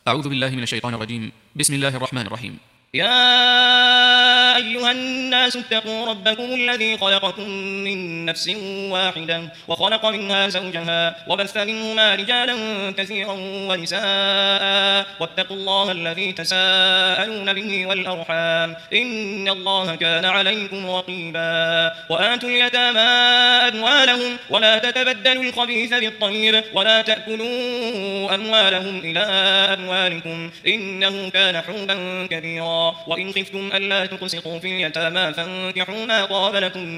أعوذ بالله من الشيطان الرجيم. بسم الله الرحمن الرحيم. يا أيها الناس اتقوا ربكم الذي خلقكم من نفس واحدة وخلق منها زوجها وبث منهما رجالا كثيرا ونساء واتقوا الله الذي تساءلون به والأرحام إن الله كان عليكم رقيبا وآتوا اليتامى أموالهم ولا تتبدلوا الخبيث بالطيب ولا تأكلوا أموالهم إلى أموالكم إنه كان حوبا كبيرا وإن خفتم ألا تقسطوا في اليتامى فانكحوا ما طاب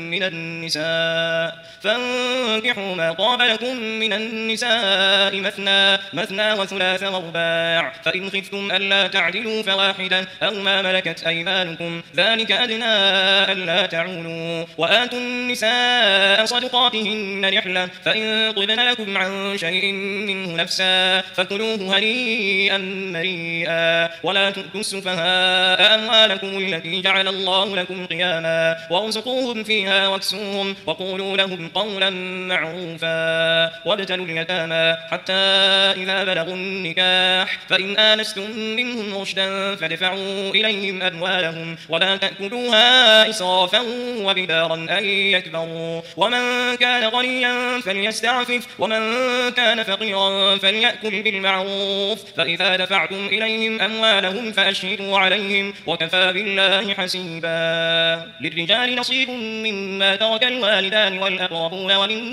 لكم من النساء مثنى وثلاث ورباع فإن خفتم ألا تعدلوا فواحدة أو ما ملكت أيمانكم ذلك أدنى ألا تعولوا وآتوا النساء صدقاتهن نحلة فإن طبن لكم عن شيء منه نفسا فكلوه هنيئا مريئا ولا تؤتوا السفهاء أموالكم التي جعل الله لكم قياما وارزقوهم فيها واكسوهم وقولوا لهم قولا معروفا وابتلوا اليتامى حتى إذا بلغوا النكاح فإن آنستم منهم رشدا فادفعوا إليهم أموالهم ولا تأكلوها إسرافا وبدارا أن يكبروا ومن كان غنيا فليستعفف ومن كان فقيرا فليأكل بالمعروف فإذا دفعتم إليهم أموالهم فأشهدوا عليهم وكفى بالله حسيبا للرجال نصيب مما ترك الوالدان والأقربون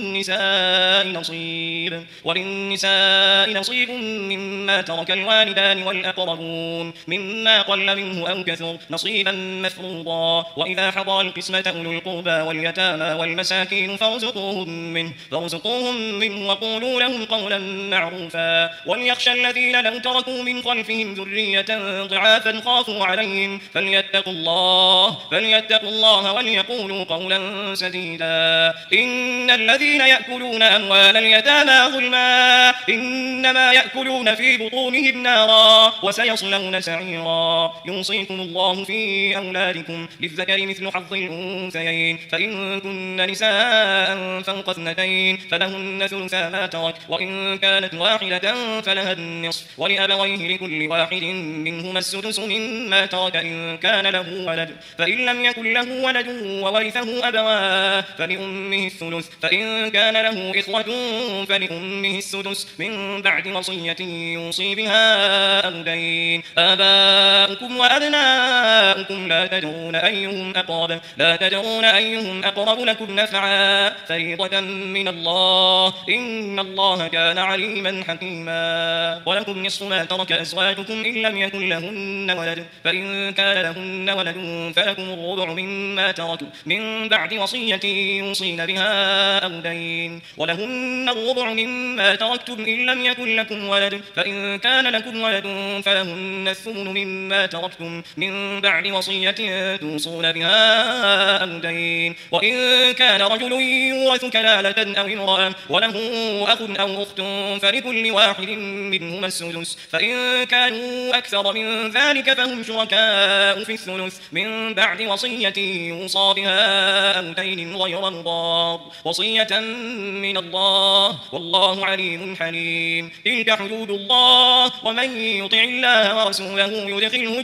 وللنساء نصيب مما ترك الوالدان والأقربون مما قل منه أو كثر نصيبا مفروضا وإذا حضر القسمة أولو القربى واليتامى والمساكين فارزقوهم منه وقولوا لهم قولا معروفا وليخشى الذين لو تركوا من خلفهم ذرية ضعافا خافوا عليهم فليتقوا الله وليقولوا قولا سديدا إن الذين يأكلون أموال اليتامى ظلما إنما يأكلون في بطونهم نارا وسيصلون سعيرا يوصيكم الله في أولادكم للذكر مثل حظ الأنثيين فإن كن نساء فوق اثنتين فلهن ثلثا ما ترك وإن كانت واحدة فلها النصف ولأبويه لكل واحد منهما السدس مما ترك إن كان له ولد فإن لم يكن له ولد وورثه أبواه فلأمه الثلث فإن كان له إخوة فلأمه السدس من بعد وصية يوصي بها أو دين آباؤكم وأبناؤكم لا تدرون أيهم أقرب لكم نفعا فريضة من الله إن الله كان عليما حكيما ولكم نصف ما ترك أزواجكم إن لم يكن لهن ولد فإن كان لهن ولد فلكم الربع مما تركوا من بعد وصية يوصين بها أو دين ولهن الربع مما تركتم إن لم يكن لكم ولد فإن كان لكم ولد فلهن الثمن مما تركتم من بعد وصية توصون بها أو دين وإن كان رجل يورث كلالة أو امرأة وله أخ أو أخت فلكل واحد منهما السدس فإن كانوا أكثر من ذلك فهم شركاء في الثلث من بعد وصية يوصى بها أو دين غير مضار وصية من الله والله عليم حليم تلك حدود الله ومن يطع الله ورسوله يدخله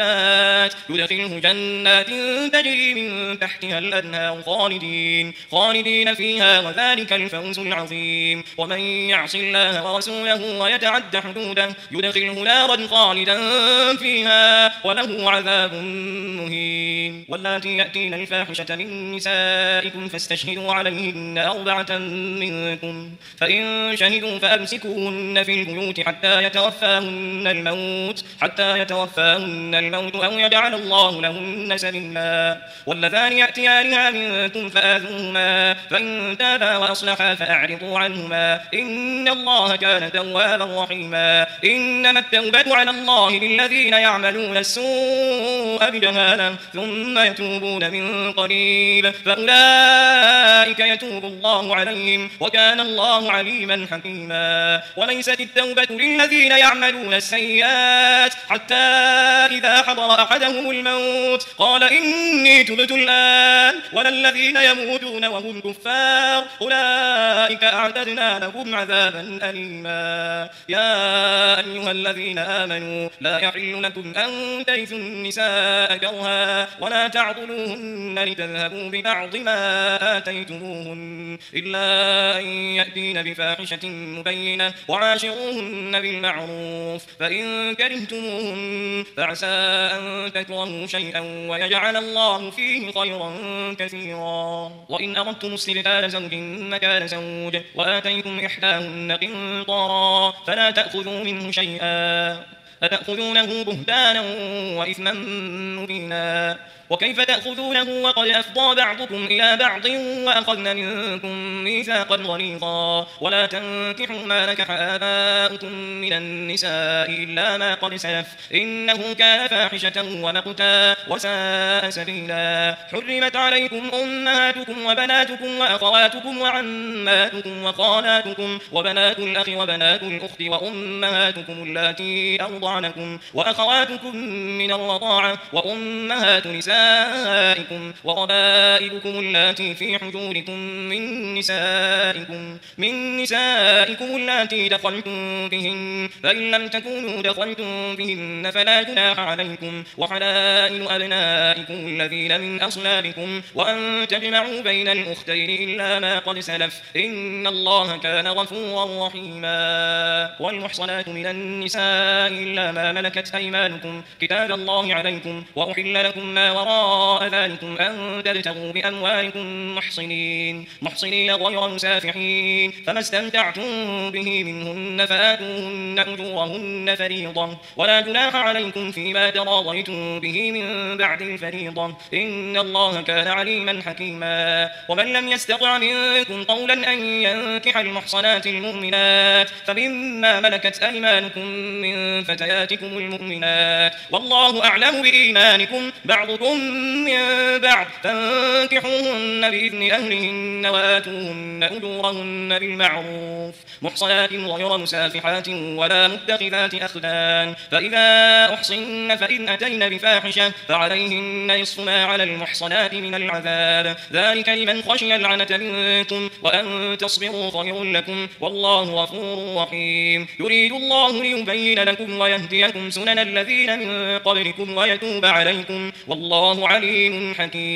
جنات تجري من تحتها الأنهار خالدين فيها وذلك الفوز العظيم ومن يعص الله ورسوله ويتعد حدوده يدخله نارا خالدا فيها وله عذاب مهين واللاتي يأتين الفاحشة من نسائكم فاستشهدوا عليهن 4 منكم فإن شهدوا فأمسكوهن في البيوت حتى يتوفاهن الموت أو يجعل الله لهن سبيلا واللذان يأتيانها منكم فآذوهما فإن تابا وأصلحا فأعرضوا عنهما إن الله كان توابا رحيما إنما التوبة على الله للذين يعملون السوء بجهالة ثم يتوبون من قريب فأولئك يتوب الله عليهم وكان الله عليما حكيما وليست التوبة للذين يعملون ويفعلون السيئات حتى إذا حضر أحدهم الموت قال إني تبت الآن ولا الذين يموتون وهم كفار أولئك أعتدنا لهم عذابا أليما. يا أيها الذين آمنوا لا يحل لكم أن ترثوا النساء كرها ولا تعضلوهن لتذهبوا ببعض ما آتيتموهن إلا أن يأتين بفاحشة مبينة وعاشروهن بالمعروف فإن كرهتموهن فعسى أن تكرهوا شيئا ويجعل الله فيه خيرا كثيرا. وإن أردتم استبدال زوج مكان زوج وآتيتم إحداهن قنطارا فلا تأخذوا منه شيئا أتأخذونه بهتانا وإثما مبينا. وكيف تأخذونه وقد أفضى بعضكم إلى بعض وأخذن منكم ميثاقا غليظا. ولا تنكحوا ما نكح آباؤكم من النساء إلا ما قد سلف إنه كان فاحشة ومقتا وساء سبيلا. حرمت عليكم أمهاتكم وبناتكم وأخواتكم وعماتكم وخالاتكم وبنات الأخ وبنات الأخت وأمهاتكم اللاتي أرضعنكم وأخواتكم من الرضاعة وأمهات نسائكم وربائبكم اللاتي في حجوركم من نسائكم اللاتي دخلتم بهن فإن لم تكونوا دخلتم بهن فلا جناح عليكم وحلائل أبنائكم الذين من أصلابكم وأن تجمعوا بين الأختين إلا ما قد سلف إن الله كان غفورا رحيما. والمحصنات من النساء إلا ما ملكت أيمانكم كتاب الله عليكم وأحل لكم ما وراء ذلكم أن تبتغوا بأموالكم محصنين غير مسافحين فما استمتعتم به منهن فآتوهن أجورهن فريضة ولا جناح عليكم فيما تراضيتم به من بعد الفريضة إن الله كان عليما حكيما. ومن لم يستطع منكم قولا أن ينكح المحصنات المؤمنات فمما ملكت أيمانكم من فتياتكم المؤمنات والله أعلم بإيمانكم بعضكم من بعض فانكحوهن بإذن أهلهن وآتوهن أجورهن بالمعروف محصنات غير مسافحات ولا متخذات أخدان فإذا أحصن فإن أتين بفاحشة فعليهن نصف ما على المحصنات من العذاب ذلك لمن خشي العنة منكم وأن تصبروا خير لكم والله غفور رحيم. يريد الله ليبين لكم ويهديكم سنن الذين من قبلكم ويتوب عليكم والله عليم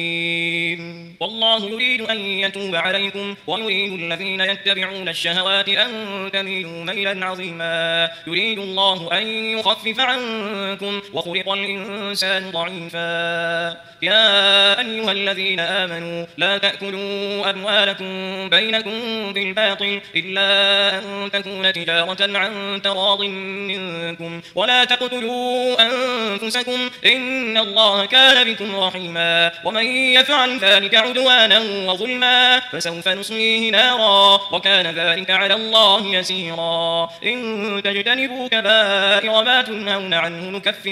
حكيم. والله يريد أن يتوب عليكم ويريد الذين يتبعون الشهوات أن تميلوا ميلا عظيما. يريد الله أن يخفف عنكم وخلق الإنسان ضعيفا. يا أيها الذين آمنوا لا تأكلوا أموالكم بينكم بالباطل إلا أن تكون تجارة عن تراض منكم ولا تقتلوا أنفسكم إن الله كان بكم رحيما. ومن يفعل ذلك عدوانا وظلما فسوف نصليه نارا وكان ذلك على الله يسيرا. إن تجتنبوا كبائر ما تنهون عنه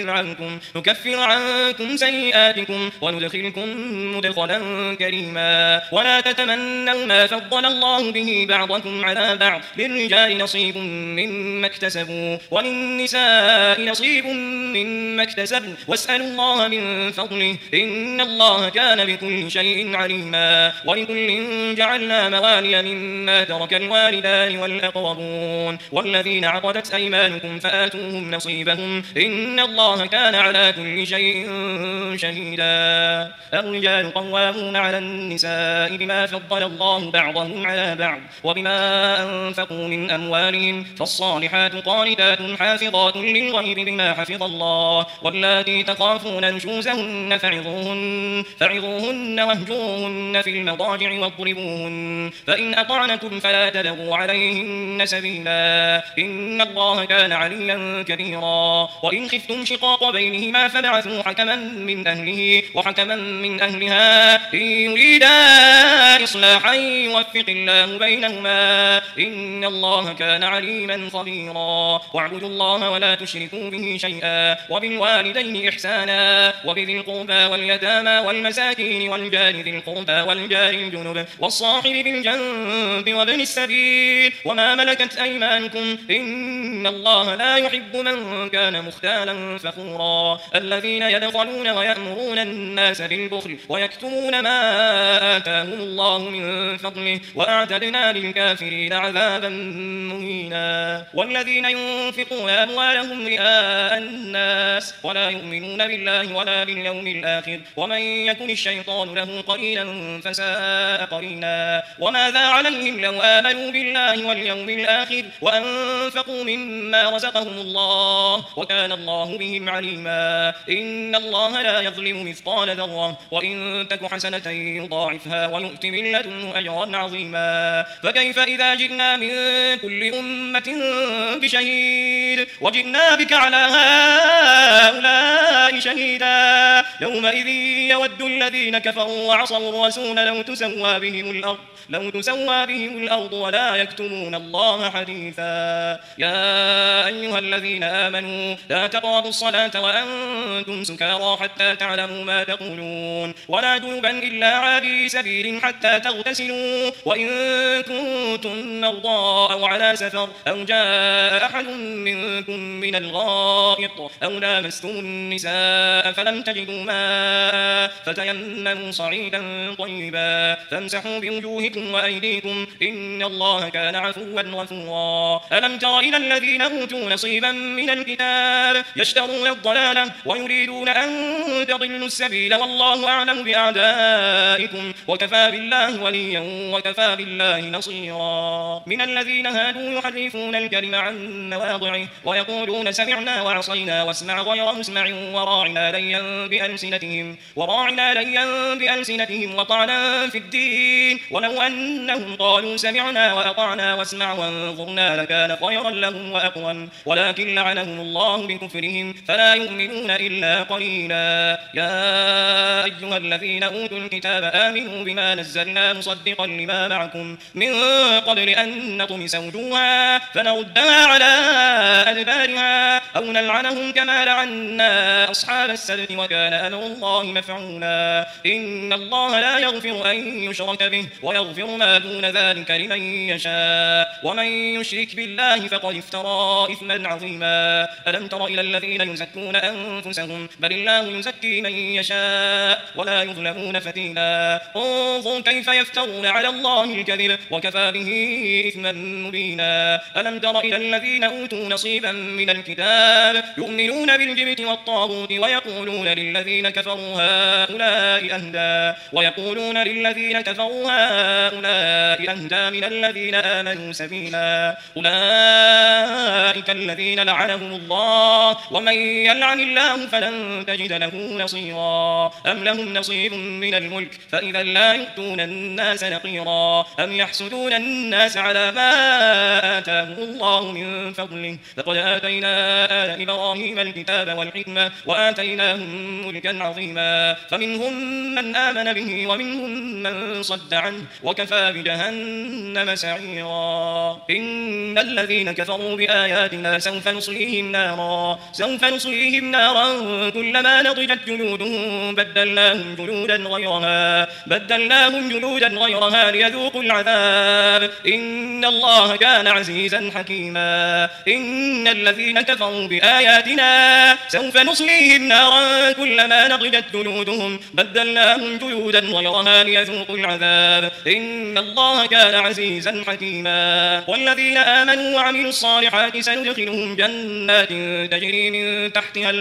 نكفر عنكم سيئاتكم وندخلكم مدخلا كريما. ولا تتمنوا ما فضل الله به بعضكم على بعض للرجال نصيب مما اكتسبوا وللنساء نصيب مما اكتسبن واسألوا الله من فضله إن الله كان بكل شيء عليما. ولكل جعلنا موالي مما ترك الوالدان والأقربون والذين عقدت أيمانكم فآتوهم نصيبهم إن الله كان على كل شيء شهيدا. الرجال قوامون على النساء بما فضل الله بعضهم على بعض وبما أنفقوا من أموالهم فالصالحات قانتات حافظات للغيب بما حفظ الله واللاتي تخافون نشوزهن فعظوهن واهجروهن في المضاجع واضربوهن فإن أطعنكم فلا تبغوا عليهن سبيلا إن الله كان عليا كبيرا. وإن خفتم شقاق بينهما فبعثوا حكما من أهله وحكما من أهلها إن يريدا إصلاحا يوفق الله بينهما إن الله كان عليما خبيرا. واعبدوا الله ولا ولا تشركوا به شيئا وبالوالدين إحسانا وبذي القربى واليتامى والمساكين والجار ذي القربى والجار الجنب والصاحب بالجنب وابن السبيل وما ملكت أيمانكم إن الله لا يحب من كان مختالا فخورا الذين يبخلون ويأمرون الناس بالبخل ويكتمون ما آتاهم الله من فضله وأعتدنا للكافرين عذابا مهينا والذين ينفقون أموالهم رئاء الناس ولا يؤمنون بالله ولا باليوم الآخر ومن يكن الشيطان له قرينا فساء قرينا وماذا عليهم لو آمنوا بالله واليوم الآخر وأنفقوا مما رزقهم الله وكان الله بهم عليما إن الله لا يظلم مثقال ذرة وإن تك حسنة يضاعفها ويؤت من لدنه أجرا عظيما فكيف إذا جئنا من كل أمة بشهيد وجئنا بك على هؤلاء شهيدا يومئذ يود الذين كفروا وعصوا الرسول لو تسوى بهم الأرض ولا يكتمون الله حديثا يا أيها الذين آمنوا لا تقربوا الصلاة وأنتم سكارى حتى تعلموا ما تقولون ولا جنبا إلا عابري سبيل حتى تغتسلوا وإن كنتم مرضى أو على سفر أو جاء أحد منكم من الغائط أو لامستم النساء فلم تجدوا ماء فتيمموا صعيدا طيبا فامسحوا بوجوهكم وأيديكم إن الله كان عفوا غفورا ألم تر إلى الذين أوتوا نصيبا من الكتاب يشترون الضلالة ويريدون أن تضلوا السبيل والله أعلم بأعدائكم وكفى بالله وليا وكفى بالله نصيرا من الذين هادوا يحرفون الكلم عن مواضعه ويقولون سمعنا وعصينا واسمع غير مسمع وراعنا ليا بألسنتهم وطعنا في الدين ولو أنهم قالوا سمعنا وأطعنا واسمع وانظرنا لكان خيرا لهم وأقوم ولكن لعنهم الله بكفرهم فلا يؤمنون إلا قليلا يا أيها الذين أوتوا الكتاب آمنوا بما نزلنا مصدقا لما معكم من قبل أن نطمس وجوها فنردها على أدبارها أو نلعنهم كما لعنا أصحاب السبت وكان أمر الله مفعولا إن الله لا يغفر أن يشرك به ويغفر ما دون ذلك لمن يشاء ومن يشرك بالله فقد افترى إثما عظيما ألم تر إلى الذين يزكون أنفسهم بل الله يزكي من يشاء ولا يظلمون فتيلا انظر كيف يفترون على الله الكذب وكفى به إثما مبينا ألم تر إلى الذين أوتوا نصيبا من الكتاب يؤمنون بالجبت والطاغوت ويقولون للذين كفروا هؤلاء أهدى من الذين آمنوا سبيلا أولئك الذين لعنهم الله ومن يلعن الله فلن تجد له نصيرا أم لهم نصيب من الملك فإذا لا يؤتون الناس نقيرا أم يحسدون الناس على ما آتاهم الله من فضله فقد آتينا آل إبراهيم الكتاب والحكمة وآتيناهم ملكا عظيما فمنهم من آمن به ومنهم من صد عنه وكفى بجهنم سعيرا إن الذين كفروا بآياتنا سوف نصليهم نارا كلما نضجت جلودهم بدلناهم جلودا غيرها ليذوقوا العذاب إن الله كان عزيزا حكيما إن الذين كفروا بآياتنا سوف نصليهم نارا كلما نضجت جلودهم بدلناهم جلودا غيرها ليذوقوا العذاب إن الله كان عزيزا حكيما والذين آمنوا وعملوا الصالحات سندخلهم جنات تجري من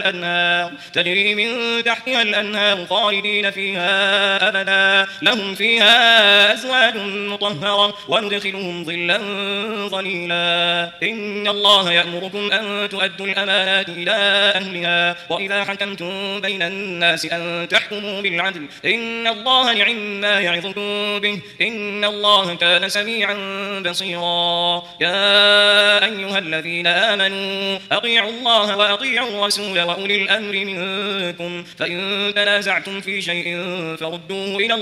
تحتها الأنهار خالدين فيها أبدا لهم فيها أزواج مطهرة وندخلهم ظلا ظليلا إن الله يأمركم أن تؤدوا الأمانات إلى أهلها وإذا حكمتم بين الناس أن تحكموا بالعدل إن الله نعم ما يعظكم به إن الله كان سميعا بصيرا يا أيها الذين آمنوا أطيعوا الله وأطيعوا الرسول وأولي الأمر منكم فإن تنازعتم في شيء فردوه إلى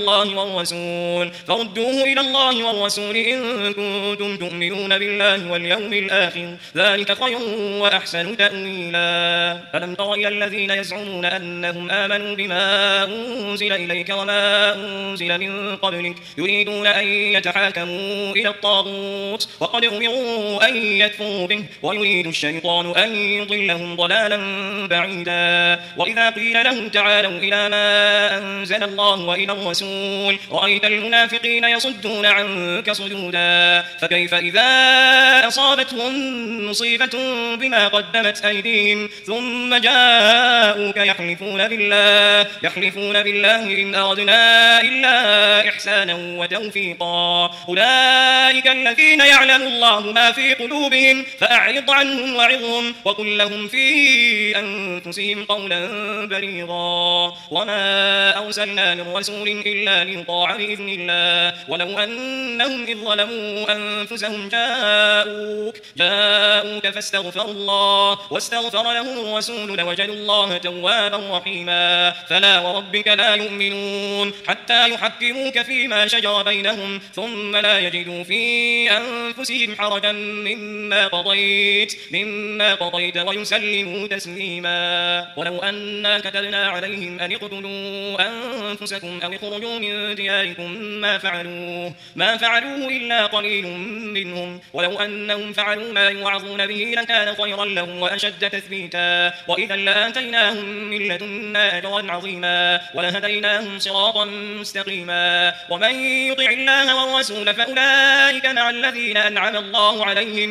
الله والرسول إن كنتم تؤمنون بالله واليوم الآخر ذلك خير وأحسن تأويلا ألم تر إلى الذين يزعمون أنهم آمنوا بما أنزل إليك وما أنزل من قبلك يريدون أن يتحاكموا إلى الطاغوت وقد أمروا أن يكفروا به ويريد الشيطان أن يضلهم ضلالا بعيدا وإذا قيل لهم تعالوا إلى ما أنزل الله وإلى الرسول رأيت المنافقين يصدون عنك صدودا فكيف إذا أصابتهم مصيبة بما قدمت أيديهم ثم جاءوك يحلفون بالله إن أردنا إلا إحسانا وتوفيقا أولئك الذين يعلم الله ما في قلوبهم فأعرض عنهم وعظهم وقل لهم في أنفسهم قولا بليغا وما أرسلنا من رسول إلا ليطاع بإذن الله ولو أنهم إذ ظلموا أنفسهم جاءوك فاستغفروا الله واستغفر لهم الرسول لوجدوا الله توابا رحيما فلا وربك لا يؤمنون حتى يحكموك فيما شجر بينهم ثم لا يجدوا في أنفسهم حرجا مما قضيت ويسلموا تسليما ولو أنا كتبنا عليهم أن اقتلوا أنفسكم أو اخرجوا من دياركم ما فعلوه إلا قليل منهم ولو أنهم فعلوا ما يوعظون به لكان خيرا لهم وأشد تثبيتا وإذا لآتيناهم من لدنا أجرا عظيما ولهديناهم صراطا مستقيما ومن يطع الله والرسول فأولئك مع الذين أنعم الله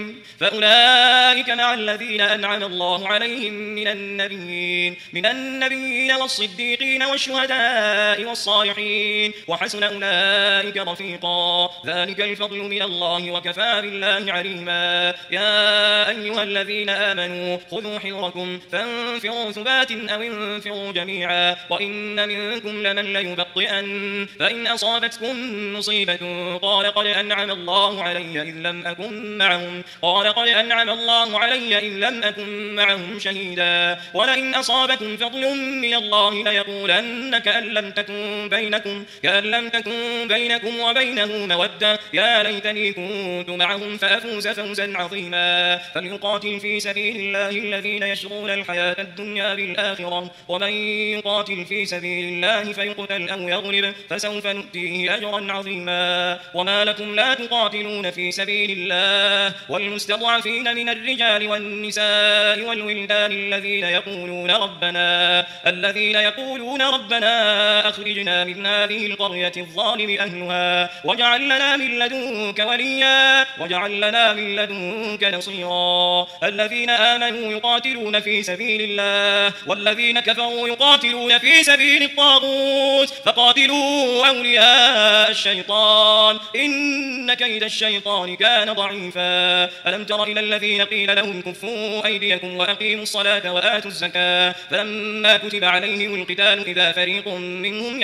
عليهم من النبيين والصديقين والشهداء والصالحين وحسن أولئك رفيقا ذلك الفضل من الله وكفى بالله عليما يا أيها الذين آمنوا خذوا حذركم فانفروا ثبات أو انفروا جميعا وإن منكم لمن ليبطئن فإن أصابتكم مصيبة قال قد أنعم الله علي إذ لم أكن معهم شهيدا ولئن أصابكم فضل من الله ليقولن كأن لم تكن بينكم وبينه مودة يا ليتني كنت معهم فأفوز فوزا عظيما فليقاتل في سبيل الله الذين يشرون الحياة الدنيا بالآخرة ومن يقاتل في سبيل الله فيقتل أو يغلب فسوف نؤتيه أجرا عظيما وما لكم لا تقاتلون في سبيل الله والمستضعفين من الرجال والنساء والولدان الذين يقولون ربنا أخرجنا من هذه القرية الظالم أهلها واجعل لنا من لدنك وليا واجعل لنا من لدنك نصيرا الذين آمنوا يقاتلون في سبيل الله والذين كفروا يقاتلون في سبيل الطاغوت فقاتلوا أولياء الشيطان إن كيد الشيطان كان ضعيفا ألم تر إلى الذين قيل لهم كفوا أيديكم وأقيموا الصلاة وآتوا الزكاة فلما كتب عليهم القتال إذا فريق منهم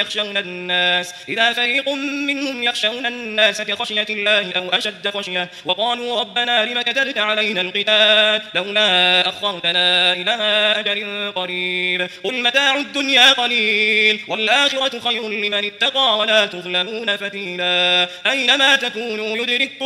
يخشون الناس كخشية الله أو أشد خشية وقالوا ربنا لم كتبت علينا القتال لولا أخرتنا إلى أجل قريب قل متاع الدنيا قليل والآخرة خير لمن اتقى ولا تظلمون فتيلا أينما تكونوا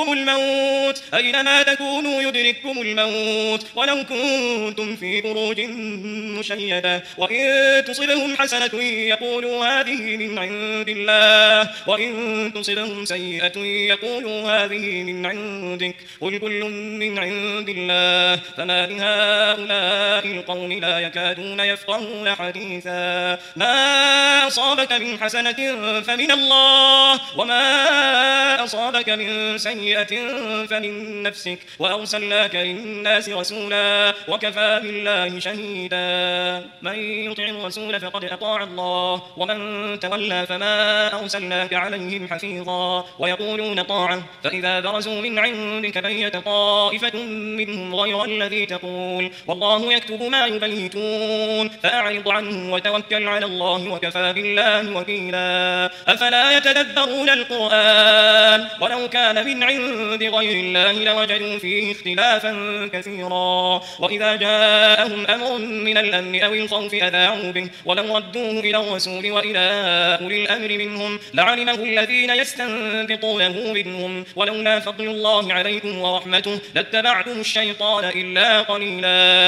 يدرككم الموت ولو كنتم في بروج مشيدة وإن تصبهم حسنة يقولوا هذه من عند الله وإن تصبهم سيئة يقولوا هذه من عندك قل كل من عند الله فما لهؤلاء القوم لا يكادون يفقهون حديثا ما أصابك من حسنة فمن الله وما أصابك من سيئة فمن نفسك وأرسلناك للناس رسولا وكفى بالله شهيدا من يطع الرسول فقد أطاع الله ومن تولى فما أرسلناك عليهم حفيظا ويقولون طاعة فإذا برزوا من عندك بيت طائفة منهم غير الذي تقول والله يكتب ما يبيتون فأعرض عنهم وتوكل على الله وكفى بالله وكيلا أفلا يتدبرون القرآن ولو كان من عند غير الله لوجدوا فيه اختلافا كثيرا وإذا جاءهم أمر من الأمن أو الخوف أذاعوا به ولو ردوه إلى الرسول وإلى أولي الأمر منهم لعلمه الذين يستنبطونه منهم ولولا فضل الله عليكم ورحمته لاتبعتم الشيطان إلا قليلا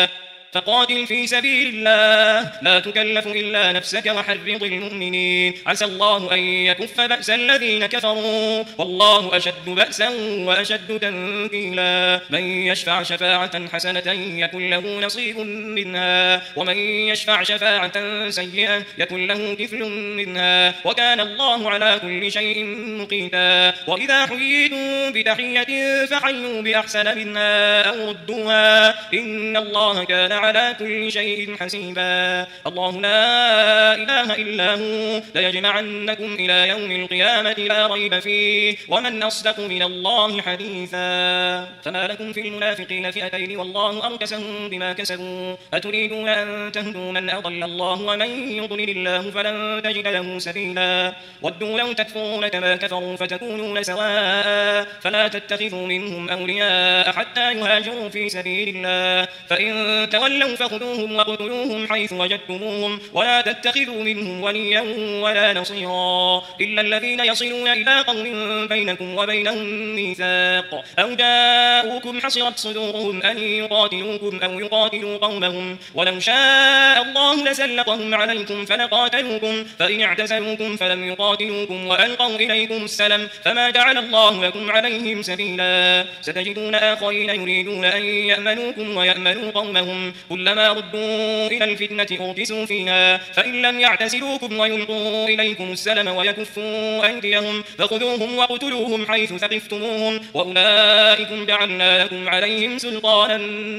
فقاتل في سبيل الله لا تكلف إلا نفسك وحرض المؤمنين عسى الله أن يكف بأس الذين كفروا والله أشد بأسا وأشد تنكيلا من يشفع شفاعة حسنة يكن له نصيب منها ومن يشفع شفاعة سيئة يكن له كفل منها وكان الله على كل شيء مقيتا وإذا حييتم بتحية فحيوا بأحسن منها أو ردوها إن الله كان على كل شيء حسيبا الله لا إله إلا هو ليجمعنكم إلى يوم القيامة لا ريب فيه ومن أصدق من الله حديثا فما لكم في المنافقين فئتين والله أركسهم بما كسبوا أتريدون أن تهدوا من أضل الله ومن يضلل الله فلن تجد له سبيلا ودوا لو تكفرون كما كفروا فتكونون سواء فلا تتخذوا منهم أولياء حتى يهاجروا في سبيل الله فإن تولوا فخذوهم وقتلوهم حيث وجدتموهم ولا تتخذوا منهم وليا ولا نصيرا إلا الذين يصلون إلى قوم بينكم وبينهم ميثاق أو جاءوكم حصرت صدورهم أن يقاتلوكم أو يقاتلوا قومهم ولو شاء الله لسلطهم عليكم فلقاتلوكم فإن اعتزلوكم فلم يقاتلوكم وألقوا إليكم السلم فما جعل الله لكم عليهم سبيلا ستجدون آخرين يريدون أن يأمنوكم ويأمنوا قومهم كلما ردوا إلى الفتنة أركسوا فيها فإن لم يعتزلوكم ويلقوا إليكم السلم ويكفوا أيديهم فخذوهم وقتلوهم حيث ثقفتموهم وأولئكم جعلنا لكم عليهم سلطانا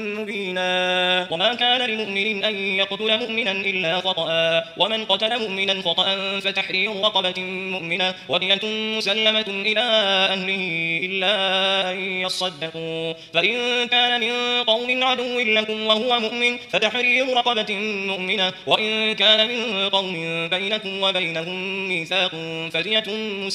مبينا وما كان لمؤمن أن يقتل مؤمنا إلا خطأ ومن قتل مؤمنا خطأ فتحرير رقبة مؤمنة ودية مسلمة إلى أهله إلا أن يصدقوا فإن كان من قوم عدو لكم وهو مؤمن فتحرير رقبة مؤمنة وإن كان من قوم بينكم وبينهم ميثاق فدية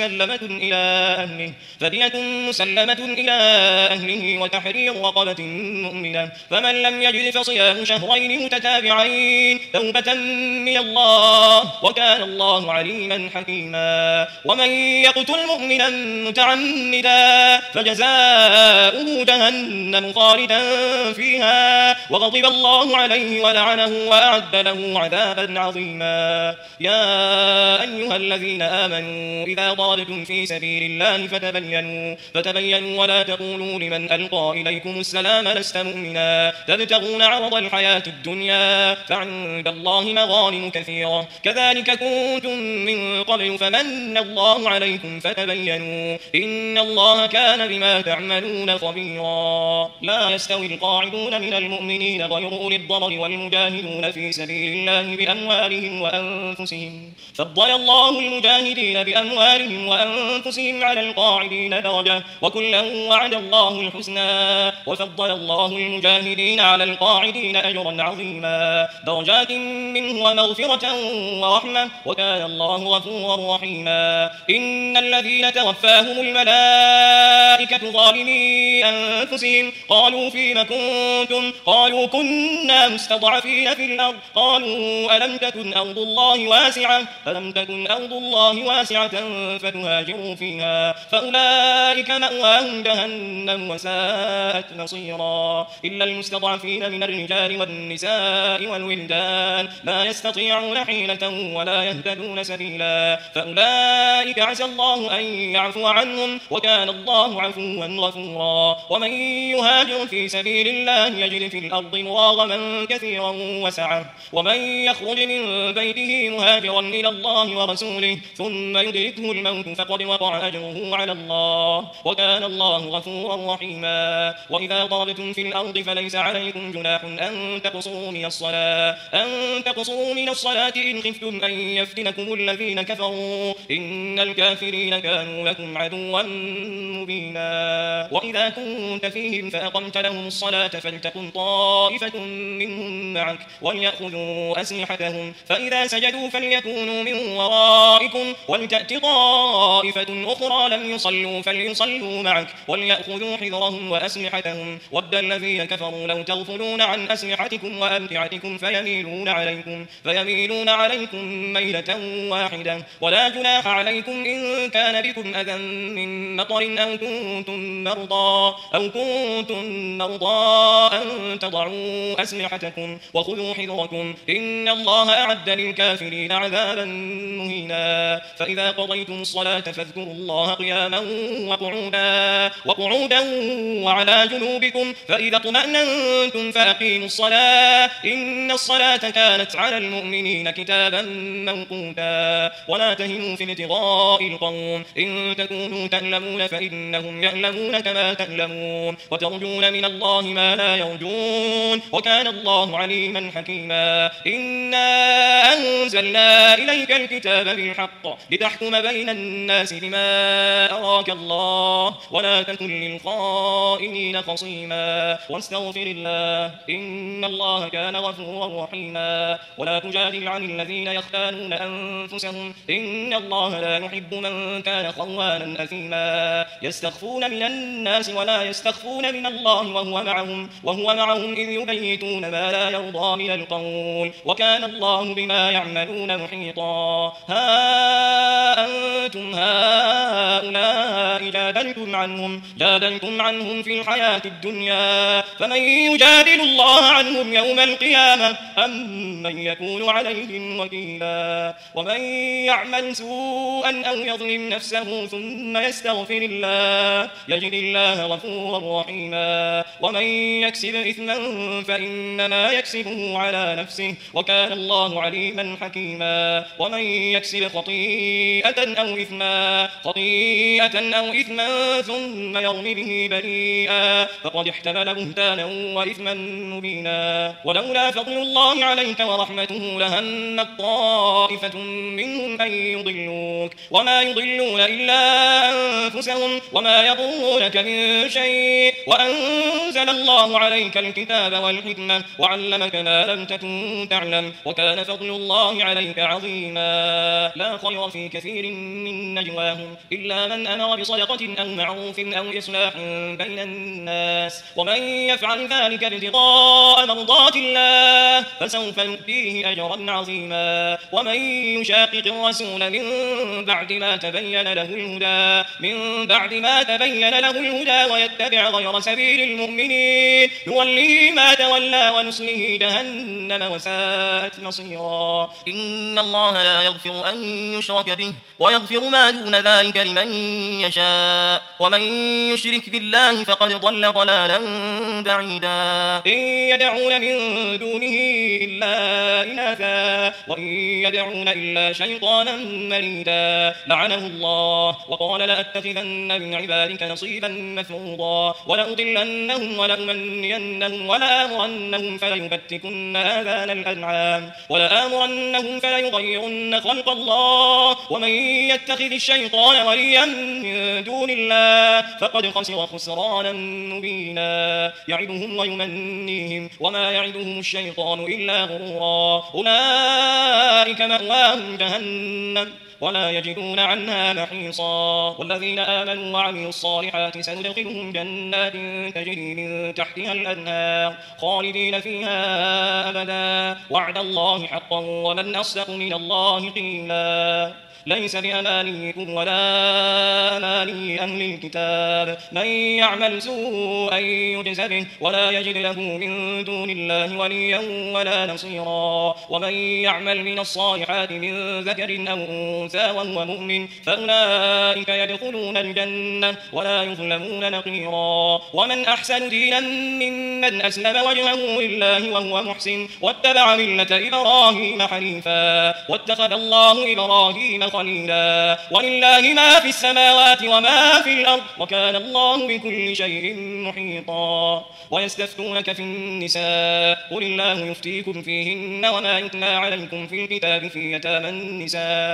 مسلمة إلى أهله وتحرير رقبة مؤمنة فمن لم يجد فصيام شهرين متتابعين توبة من الله وكان الله عليما حكيما ومن يقتل مؤمنا متعمدا فجزاؤه جهنم خالدا فيها وغضب الله عليه ولعنه وأعد له عذابا عظيما يا أيها الذين آمنوا إذا ضربتم في سبيل الله فتبينوا ولا تقولوا لمن ألقى إليكم السلام لست مؤمنا تبتغون عرض الحياة الدنيا فعند الله مغانم كثيرة كذلك كنتم من قبل فمن الله عليكم فتبينوا إن الله كان بما تعملون خبيرا لا يستوي القاعدون من المؤمنين غير أولي الضرر والمجاهدون في سبيل الله بأموالهم وأنفسهم فضل الله المجاهدين بأموالهم وأنفسهم على القاعدين درجة وكلا وعد الله الحسنى وفضل الله المجاهدين على القاعدين أجرا عظيما درجات منه ومغفرة ورحمة وكان الله غفورا رحيما إن الذين توفاهم الملائكة ظالمي أنفسهم قالوا فيما كنتم قالوا كنا مستضعفين في الأرض قالوا ألم تكن أرض الله واسعة فتهاجروا فيها فأولئك مأواهم جهنم وساءت مصيرا إلا المستضعفين من الرجال والنساء والولدان لا يستطيعون حيلة ولا يهتدون سبيلا فأولئك عسى الله أن يعفو عنهم وكان الله عفوا غفورا ومن يهاجر في سبيل الله يجد في الأرض مراغما كثيرا وسعة ومن يخرج من بيته مهاجرا إلى الله ورسوله ثم يدركه الموت فقد وقع أجره على الله وكان الله غفورا رحيما وإذا ضربتم في الأرض فليس عليكم جناح أن تقصروا من الصلاة إن خفتم أن يفتنكم الذين كفروا إن الكافرين كانوا لكم عدوا مبينا وإذا كنت فيهم فأقمت لهم الصلاة فلتكن طائفة منهم معك وليأخذوا أسلحتهم فإذا سجدوا فليكونوا من ورائكم ولتأت طائفة أخرى لم يصلوا فليصلوا معك وليأخذوا حذرهم وأسلحتهم ألسنتهم ود الذين كفروا لو تغفلون عن أسلحتكم وأمتعتكم فيميلون عليكم ميلة واحدة ولا جناح عليكم إن كان بكم أذى من مطر أو كنتم مرضى أن تضعوا أسلحتكم وخذوا حذركم إن الله أعد للكافرين عذابا مهينا فإذا قضيتم الصلاة فاذكروا الله قياما وقعودا وعلى جنوبكم فإذا اطمأننتم فأقيموا الصلاة إن الصلاة كانت على المؤمنين كتابا موقوتا ولا تهنوا في ابتغاء القوم إن تكونوا تألمون فإنهم يألمون كما تألمون وترجون من الله ما لا يرجون وكان الله عليما حكيما إنا أنزلنا إليك الكتاب بالحق لتحكم بين الناس بما أراك الله ولا تكن للخائنين خصيما واستغفر الله إن الله كان غفورا رحيما ولا تجادل عن الذين يختانون أنفسهم إن الله لا يحب من كان خوانا أثيما يستخفون من الناس ولا يستخفون من الله وهو معهم إذ يبيتون ما لا يرضى من القول وكان الله بما يعملون محيطا ها أنتم هؤلاء جادلتم عنهم في الحياة الدنيا فمن يجادل الله عنهم يوم القيامة أم من يكون عليهم وكيلا ومن يعمل سوءا أو يظلم نفسه ثم يستغفر الله يجد الله غفورا رحيما ومن يكسب إثما فإنما يكسبه على نفسه وكان الله عليما حكيما ومن يكسب خطيئة أو إثما ثم يرمي به بريئا فقد احتمل بهتانا وإثما مبينا ولولا فضل الله عليك ورحمته لهمت طائفة منهم أن يضلوك وما يضلون إلا أنفسهم وما يضرونك من شيء وأنزل الله عليك الكتاب والحكمة وعلمك ما لم تكن تعلم وكان فضل الله عليك عظيما لا خير في كثير من نجواهم إلا من أمر بصدقة أو معروف أو إصلاح بين الناس ومن يفعل ذلك ابتغاء مرضات الله فسوف نؤتيه أجرا عظيما ومن يشاقق الرسول من بعد ما تبين له الهدى ويتبع غير سبيل المؤمنين نوليه ما تولى ونصله جهنم وساءت مصيرا إن الله لا يغفر أن يشرك به ويغفر ما دون ذلك لمن يشاء ومن يشرك بالله فقد ضل ضلالا بعيدا إن يدعون من دونه إلا إناثا وإن يدعون إلا شيطانا مريدا لعنه الله وقال لأتخذن من عبادك نصيبا مفروضا ولأضلنهم ولأمنينهم ولآمرنهم فليبتكن آذان الأنعام ولآمرنهم فليغيرن خلق الله ومن يتخذ الشيطان وليا من دون الله فقد خسر خسرانا مبينا يعدهم ويمنيهم وما يعدهم الشيطان إلا غرورا أولئك مأواهم جهنم ولا يجدون عنها محيصا والذين آمنوا وعملوا الصالحات سندخلهم جنات تجري من تحتها الأنهار خالدين فيها أبدا وعد الله حقا ومن أصدق من الله قيلا ليس بأمانيكم ولا أماني أهل الكتاب من يعمل سوءا يجز به ولا يجد له من دون الله وليا ولا نصيرا ومن يعمل من الصالحات من ذكر أو أنثى وهو مؤمن فأولئك يدخلون الجنة ولا يظلمون نقيرا ومن أحسن دينا ممن أسلم وجهه لله وهو محسن واتبع ملة إبراهيم حنيفا واتخذ الله إبراهيم خليلا ولله ما في السماوات وما في الأرض وكان الله بكل شيء محيطا ويستفتونك في النساء قل الله يفتيكم فيهن وما يتلى عليكم في الكتاب في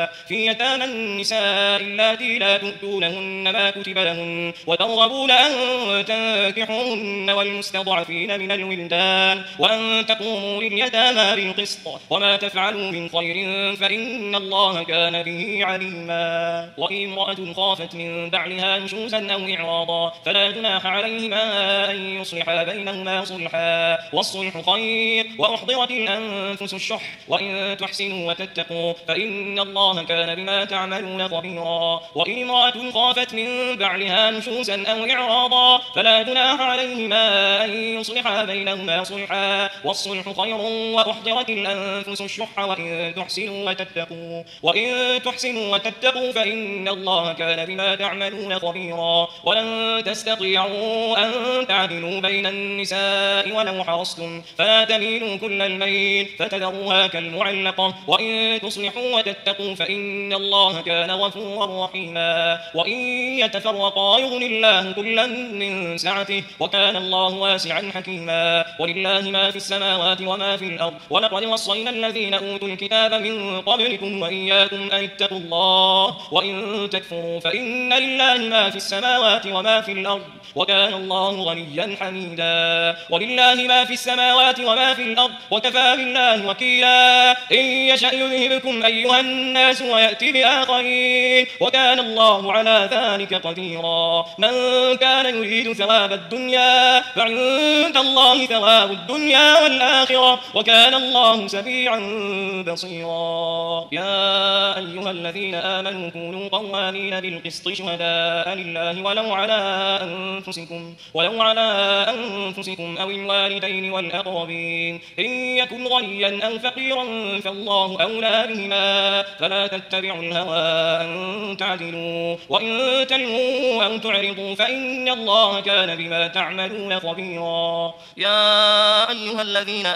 يتامى النساء اللاتي لا تؤتونهن ما كتب لهن وترغبون أن تنكحوهن والمستضعفين من الولدان وأن تقوموا لليتامى بالقسط وما تفعلوا من خير فإن الله كان به عليما. وإن امرأة خافت من بعلها نشوزا أو إعراضا فلا جناح عليهما أن يصلحا بينهما صلحا والصلح خير وأحضرت الأنفس الشح وإن تحسنوا وتتقوا فإن الله كان بما تعملون خبيرا. وإن امرأة خافت من بعلها نشوزا أو إعراضا فلا جناح عليهما أن يصلحا بينهما صلحا والصلح خير وأحضرت الأنفس الشح وإن تحسنوا وتتقوا فإن الله كان بما تعملون خبيرا. ولن تستطيعوا أن تعدلوا بين النساء ولو حرصتم فلا تميلوا كل الميل فتذروها كالمعلقة وإن تصلحوا وتتقوا فإن الله كان غفورا رحيما. وإن يتفرقا يغن الله كلا من سعته وكان الله واسعا حكيما. ولله ما في السماوات وما في الأرض ولقد وصينا الذين أوتوا الكتاب من قبلكم وإياكم أن اتقوا الله وإن تكفروا فإن لله ما في السماوات وما في الأرض وكان الله غنيا حميدا. ولله ما في السماوات وما في الأرض وكفى بالله وكيلا. إن يشأ يذهبكم أيها الناس ويأتي بآخرين وكان الله على ذلك قديرا. من كان يريد ثواب الدنيا فعند الله ثواب الدنيا والآخرة وكان الله سميعا بصيرا. يا أيها الذين آمنوا كونوا قوامين بالقسط شهداء لله ولو على أنفسكم أو الوالدين والأقربين إن يكن غنيا أو فقيرا فالله أولى بهما فلا تتبعوا الهوى أن تعدلوا وإن تلووا أو تعرضوا فإن الله كان بما تعملون خبيرا. يا أيها الذين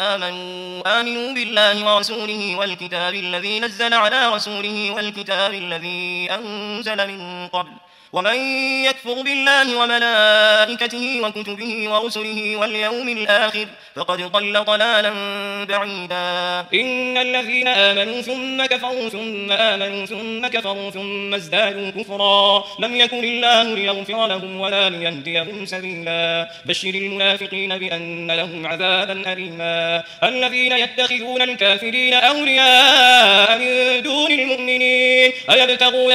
آمنوا بالله ورسوله والكتاب الذي نزل على رسوله والكتاب الذي أنزل من قبل ومن يكفر بالله وملائكته وكتبه ورسله واليوم الآخر فقد ضل ضلالا بعيدا. إن الذين آمنوا ثم كفروا ثم آمنوا ثم كفروا ثم ازدادوا كفرا لم يكن الله ليغفر لهم ولا ليهديهم سبيلا. بشر المنافقين بأن لهم عذابا أليما. الذين يتخذون الكافرين أولياء من دون المؤمنين أيبتغون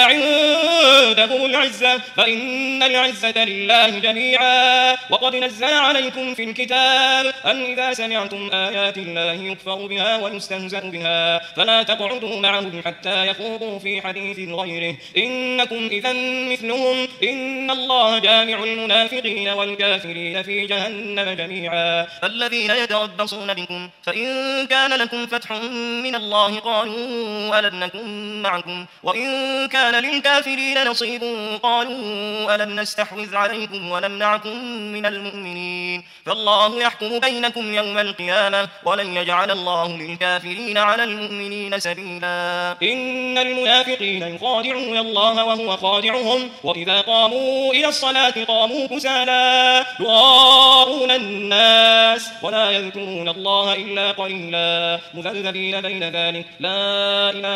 عندهم العزة فإن العزة لله جميعا. وقد نزل عليكم في الكتاب أن إذا سمعتم آيات الله يكفر بها ويستهزأ بها فلا تقعدوا معهم حتى يخوضوا في حديث غيره إنكم إذا مثلهم إن الله جامع المنافقين والكافرين في جهنم جميعا. الذين يتربصون بكم فإن كان لكم فتح من الله قالوا ألم نكن معكم وإن كان للكافرين نصيب قالوا ألم نستحوذ عليكم ونمنعكم من المؤمنين فالله يحكم بينكم يوم القيامة ولن يجعل الله للكافرين على المؤمنين سبيلا. إن المنافقين يخادعون الله وهو خادعهم وإذا قاموا إلى الصلاة قاموا كسالى يراءون الناس ولا يذكرون الله إلا قليلا مذبذبين بين ذلك لا إله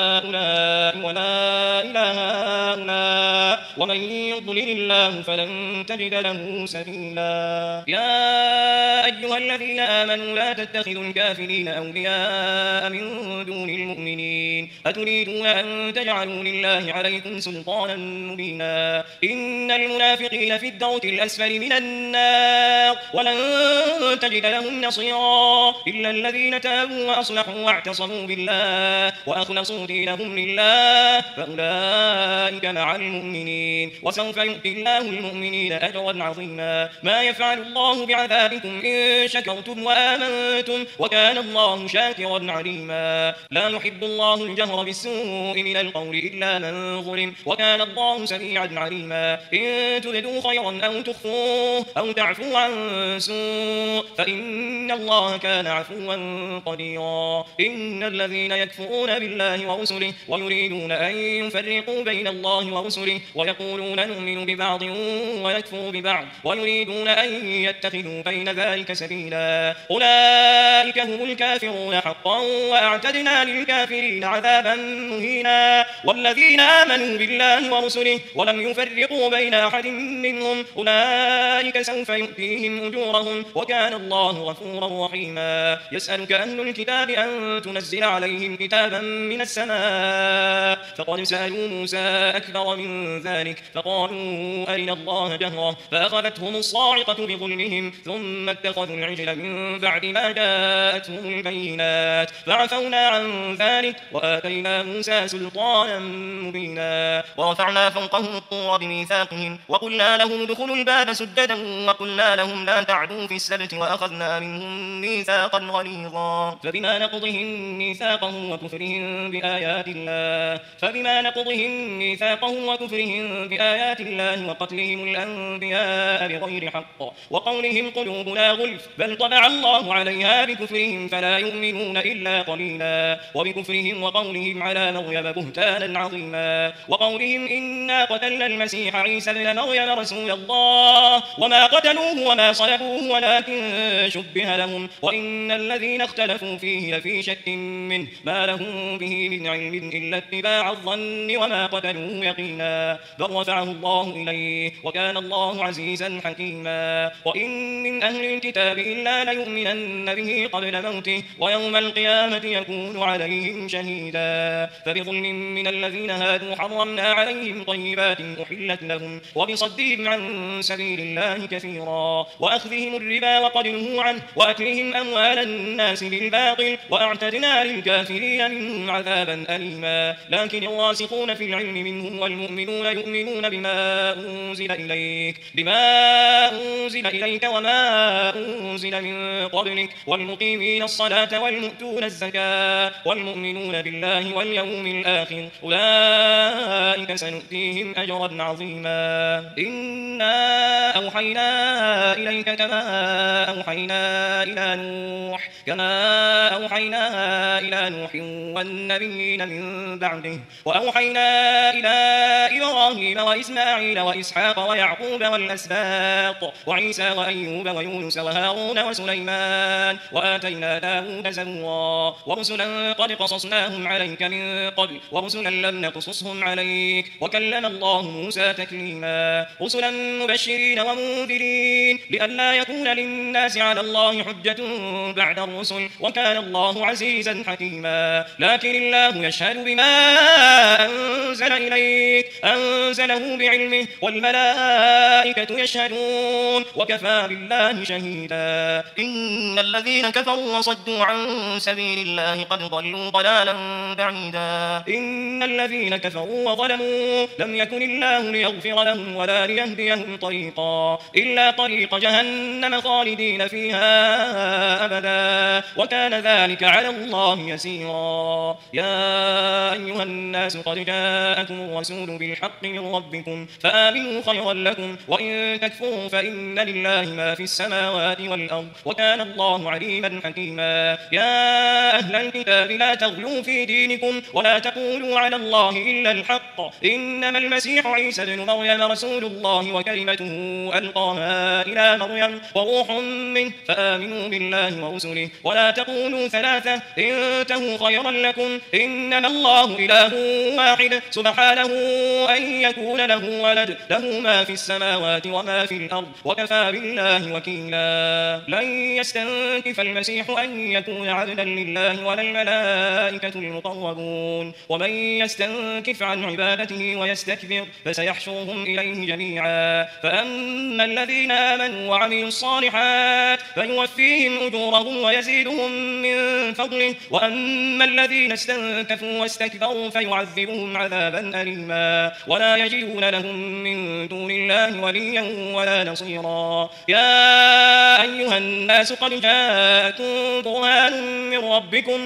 هؤلاء ولا إله هؤلاء ومن يضلل الله فلن تجد له سبيلا. يا أيها الذين آمنوا لا تتخذوا الكافرين أولياء من دون المؤمنين أتريدون أن تجعلوا لله عليكم سلطانا مبينا. إن المنافقين في الدرك الأسفل من النار ولن تجد لهم نصيرا إلا الذين تابوا وأصلحوا واعتصموا بالله وأخلصوا دينهم لله فأولئك مع المؤمنين وسوف يؤتي الله المؤمنين أجرا عظيما. ما يفعل الله بعذابكم إن شكرتم وآمنتم وكان الله شاكرا عليما. لا يحب الله الجهر بالسوء من القول إلا من ظلم وكان الله سميعا عليما. إن تبدوا خيرا أو تخفوه أو تعفوا عن سوء فإن الله كان عفوا قديرا. إن الذين يكفرون بالله ورسله ويريدون أن يفرقوا بين الله ورسله ويقولون نؤمن ببعض ويكفر ببعض ويريدون أن يتخذوا بين ذلك سبيلا أولئك هم الكافرون حقا وأعتدنا للكافرين عذابا كتابا مهينا والذين آمنوا بالله ورسله ولم يفرقوا بين أحد منهم أولئك سوف يؤتيهم أجورهم وكان الله غفورا رحيما يسألك أهل الكتاب أن تنزل عليهم كتابا من السماء فقد سألوا موسى أكبر من ذلك فقالوا أرنا الله جهرة فأخذتهم الصاعقة بظلمهم ثم اتخذوا العجل من بعد ما جاءتهم البينات فعفونا عن ذلك وآتينا موسى سلطانا مبينا ورفعنا فوقهم الطور بميثاقهم وقلنا لهم ادخلوا الباب سجدا وقلنا لهم لا تعدوا في السبت وأخذنا منهم ميثاقا غليظا فبما نقضهم ميثاقهم وكفرهم بآيات الله وقتلهم الأنبياء بغير حق وقولهم قلوبنا غلف بل طبع الله عليها بكفرهم فلا يؤمنون إلا قليلا وبكفرهم وقولهم على مريم بهتانا عظيما وقولهم إنا قتلنا المسيح عيسى ابن مريم رسول الله وما قتلوه وما صلبوه ولكن شبه لهم وإن الذين اختلفوا فيه لفي شك منه ما لهم به من علم إلا اتباع الظن وما قتلوه يقينا بل رفعه الله إليه وكان الله عزيزا حكيما وإن من أهل الكتاب إلا ليؤمنن به قبل موته ويوم القيامة يكون عليهم شهيدا فبظلم من الذين هادوا حرمنا عليهم طيبات أحلت لهم وبصدهم عن سبيل الله كثيرا وأخذهم الربا وقد نهوا عنه وأكلهم أموال الناس بالباطل وأعتدنا للكافرين منهم عذابا أليما لكن الراسخون في العلم منهم والمؤمنون يؤمنون بما أنزل إليك وما أنزل من قبلك والمقيمين الصلاة والمؤتون الزكاة والمؤمنون بالله واليوم الآخر أولئك سنؤتيهم أجرا عظيما إنا أوحينا إليك كما أوحينا إلى نوح والنبيين من بعده وأوحينا إلى إبراهيم وإسماعيل وإسحاق ويعقوب والأسباط وعيسى وأيوب ويونس وهارون وسليمان وآتينا داود زبورا ورسلا قد قصصناهم عليك من قبل ورسلا لم نقصصهم عليك وكلم الله موسى تكليما رسلا مبشرين ومنذرين لئلا يكون للناس على الله حجة بعد الرسل وكان الله عزيزا حكيما لكن الله يشهد بما أنزل إليك أنزله بعلمه والملائكة يشهدون وكفى بالله شهيدا إن الذين كفروا وصدوا عن سبيل الله قد ضلوا ضلالا بعيدا إن الذين كفروا وظلموا لم يكن الله ليغفر لهم ولا ليهديهم طريقا إلا طريق جهنم خالدين فيها أبدا وكان ذلك على الله يسيرا يا أيها الناس قد جاءكم الرسول بالحق من ربكم فآمنوا خيرا لكم وإن تكفروا فإن لله ما في السماوات والأرض وكان الله عليما حكيما يا أهل الكتاب لا تغلوا في دينكم ولا تقولوا على الله إلا الحق إنما المسيح عيسى ابن مريم رسول الله وكلمته ألقاها إلى مريم وروح منه فآمنوا بالله ورسله ولا تقولوا ثلاثة انتهوا خيرا لكم إنما الله إله واحد سبحانه أن يكون له ولد له ما في السماوات وما في الأرض وكفى بالله وكيلا لن يستنكف المسيح أن يكون عبدا لله ولا الملائكة المقربون ومن يستنكف عن عبادته ويستكبر فسيحشرهم إليه جميعا فأما الذين آمنوا وعملوا الصالحات فيوفيهم أجورهم ويزيدهم من فضله وأما الذين استنكفوا واستكبروا فيعذبهم عذابا أليما ولا يجدون لهم من دون الله وليا ولا نصيرا يا أيها الناس قد جاءكم برهان من ربكم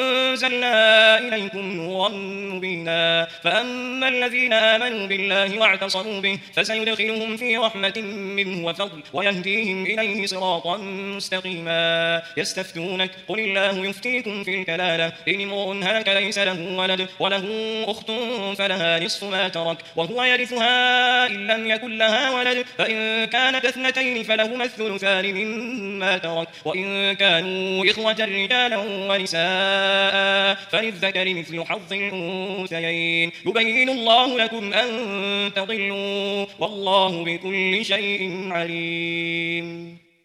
وأنزلنا إليكم نورا مبينا فأما الذين آمنوا بالله واعتصموا به فسيدخلهم في رحمة منه وفضل ويهديهم إليه صراطا مستقيما يستفتونك قل الله يفتيكم في الكلالة إن امرؤ هلك ليس له ولد وله أخت فلها نصف ما ترك وهو يرثها إن لم يكن لها ولد فإن كانت اثنتين فلهما الثلثان مما ترك وإن كانوا إخوة رجالا ونساء للذكر مثل حظ الأنثيين يبين الله لكم أن تضلوا والله بكل شيء عليم.